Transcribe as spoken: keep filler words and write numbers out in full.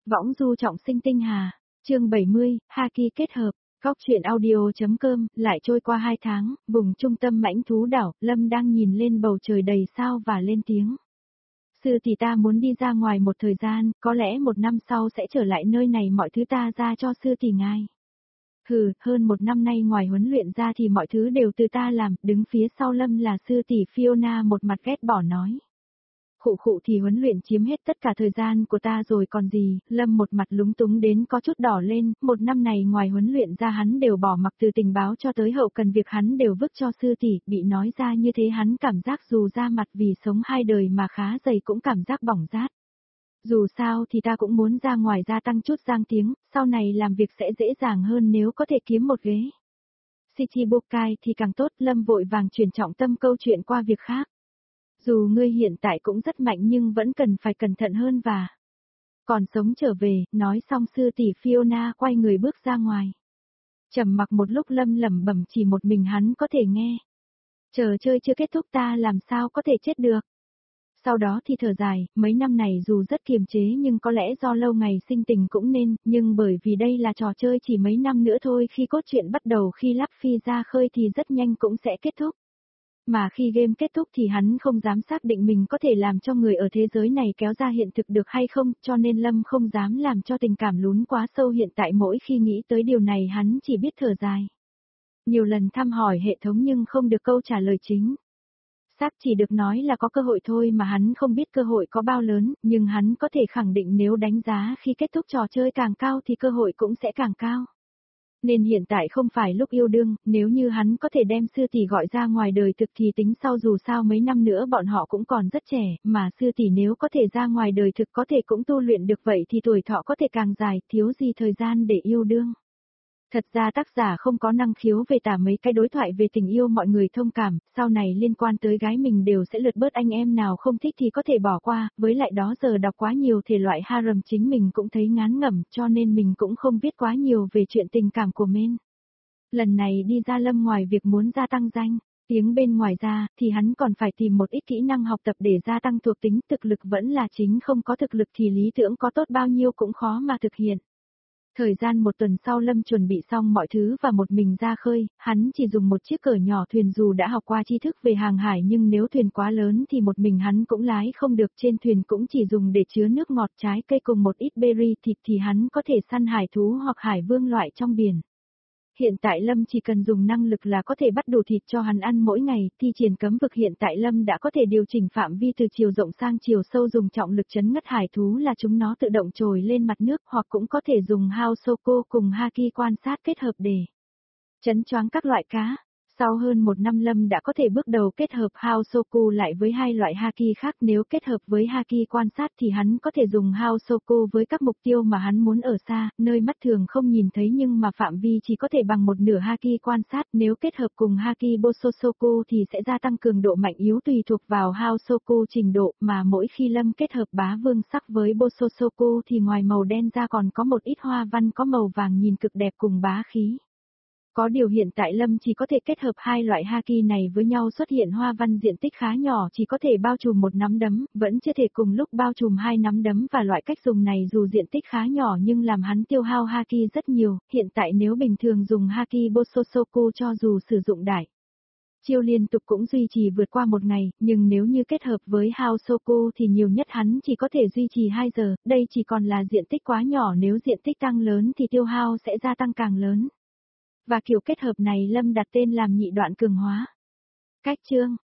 Võng du trọng sinh tinh hà, chương bảy mươi, Haki kết hợp, góc truyện audio.com, lại trôi qua hai tháng, vùng trung tâm mãnh thú đảo, Lâm đang nhìn lên bầu trời đầy sao và lên tiếng. Sư tỷ ta muốn đi ra ngoài một thời gian, có lẽ một năm sau sẽ trở lại nơi này mọi thứ ta ra cho sư tỷ ngài. Hừ, hơn một năm nay ngoài huấn luyện ra thì mọi thứ đều từ ta làm, đứng phía sau Lâm là sư tỷ Fiona một mặt ghét bỏ nói. Khụ khụ thì huấn luyện chiếm hết tất cả thời gian của ta rồi còn gì, Lâm một mặt lúng túng đến có chút đỏ lên, một năm này ngoài huấn luyện ra hắn đều bỏ mặc từ tình báo cho tới hậu cần việc hắn đều vứt cho sư tỷ, bị nói ra như thế hắn cảm giác dù ra mặt vì sống hai đời mà khá dày cũng cảm giác bỏng rát. Dù sao thì ta cũng muốn ra ngoài gia tăng chút giang tiếng, sau này làm việc sẽ dễ dàng hơn nếu có thể kiếm một ghế. Shichibukai thì càng tốt, Lâm vội vàng chuyển trọng tâm câu chuyện qua việc khác. Dù ngươi hiện tại cũng rất mạnh nhưng vẫn cần phải cẩn thận hơn và còn sống trở về, nói xong sư tỷ Fiona quay người bước ra ngoài. Trầm mặc một lúc Lâm lẩm bẩm chỉ một mình hắn có thể nghe. Chờ chơi chưa kết thúc ta làm sao có thể chết được. Sau đó thì thở dài, mấy năm này dù rất kiềm chế nhưng có lẽ do lâu ngày sinh tình cũng nên, nhưng bởi vì đây là trò chơi chỉ mấy năm nữa thôi khi cốt truyện bắt đầu khi Lắp Phi ra khơi thì rất nhanh cũng sẽ kết thúc. Mà khi game kết thúc thì hắn không dám xác định mình có thể làm cho người ở thế giới này kéo ra hiện thực được hay không, cho nên Lâm không dám làm cho tình cảm lún quá sâu hiện tại mỗi khi nghĩ tới điều này hắn chỉ biết thở dài. Nhiều lần thăm hỏi hệ thống nhưng không được câu trả lời chính. Xác chỉ được nói là có cơ hội thôi mà hắn không biết cơ hội có bao lớn, nhưng hắn có thể khẳng định nếu đánh giá khi kết thúc trò chơi càng cao thì cơ hội cũng sẽ càng cao. Nên hiện tại không phải lúc yêu đương, nếu như hắn có thể đem sư tỷ gọi ra ngoài đời thực thì tính sau dù sao mấy năm nữa bọn họ cũng còn rất trẻ, mà sư tỷ nếu có thể ra ngoài đời thực có thể cũng tu luyện được vậy thì tuổi thọ có thể càng dài, thiếu gì thời gian để yêu đương. Thật ra tác giả không có năng khiếu về tả mấy cái đối thoại về tình yêu mọi người thông cảm, sau này liên quan tới gái mình đều sẽ lượt bớt anh em nào không thích thì có thể bỏ qua, với lại đó giờ đọc quá nhiều thể loại harem chính mình cũng thấy ngán ngẩm cho nên mình cũng không viết quá nhiều về chuyện tình cảm của men. Lần này đi ra Lâm ngoài việc muốn gia tăng danh tiếng bên ngoài ra thì hắn còn phải tìm một ít kỹ năng học tập để gia tăng thuộc tính, thực lực vẫn là chính, không có thực lực thì lý tưởng có tốt bao nhiêu cũng khó mà thực hiện. Thời gian một tuần sau Lâm chuẩn bị xong mọi thứ và một mình ra khơi, hắn chỉ dùng một chiếc cờ nhỏ thuyền dù đã học qua tri thức về hàng hải nhưng nếu thuyền quá lớn thì một mình hắn cũng lái không được, trên thuyền cũng chỉ dùng để chứa nước ngọt trái cây cùng một ít berry thịt thì hắn có thể săn hải thú hoặc hải vương loại trong biển. Hiện tại Lâm chỉ cần dùng năng lực là có thể bắt đủ thịt cho hắn ăn mỗi ngày, thi triển cấm vực hiện tại Lâm đã có thể điều chỉnh phạm vi từ chiều rộng sang chiều sâu dùng trọng lực chấn ngất hải thú là chúng nó tự động trồi lên mặt nước hoặc cũng có thể dùng Hao Soko cùng Haki quan sát kết hợp để chấn choáng các loại cá. Sau hơn một năm Lâm đã có thể bước đầu kết hợp Hao Soku lại với hai loại Haki khác, nếu kết hợp với Haki quan sát thì hắn có thể dùng Hao Soku với các mục tiêu mà hắn muốn ở xa, nơi mắt thường không nhìn thấy nhưng mà phạm vi chỉ có thể bằng một nửa Haki quan sát, nếu kết hợp cùng Haki Bososoku thì sẽ gia tăng cường độ mạnh yếu tùy thuộc vào Hao Soku trình độ, mà mỗi khi Lâm kết hợp bá vương sắc với Bososoku thì ngoài màu đen ra còn có một ít hoa văn có màu vàng nhìn cực đẹp cùng bá khí. Có điều hiện tại Lâm chỉ có thể kết hợp hai loại Haki này với nhau xuất hiện hoa văn diện tích khá nhỏ chỉ có thể bao trùm một nắm đấm, vẫn chưa thể cùng lúc bao trùm hai nắm đấm và loại cách dùng này dù diện tích khá nhỏ nhưng làm hắn tiêu hao Haki rất nhiều, hiện tại nếu bình thường dùng Haki Bososoku cho dù sử dụng đại chiêu liên tục cũng duy trì vượt qua một ngày, nhưng nếu như kết hợp với Hao Soku thì nhiều nhất hắn chỉ có thể duy trì hai giờ, đây chỉ còn là diện tích quá nhỏ, nếu diện tích tăng lớn thì tiêu hao sẽ gia tăng càng lớn. Và kiểu kết hợp này Lâm đặt tên làm nhị đoạn cường hóa. Cách chương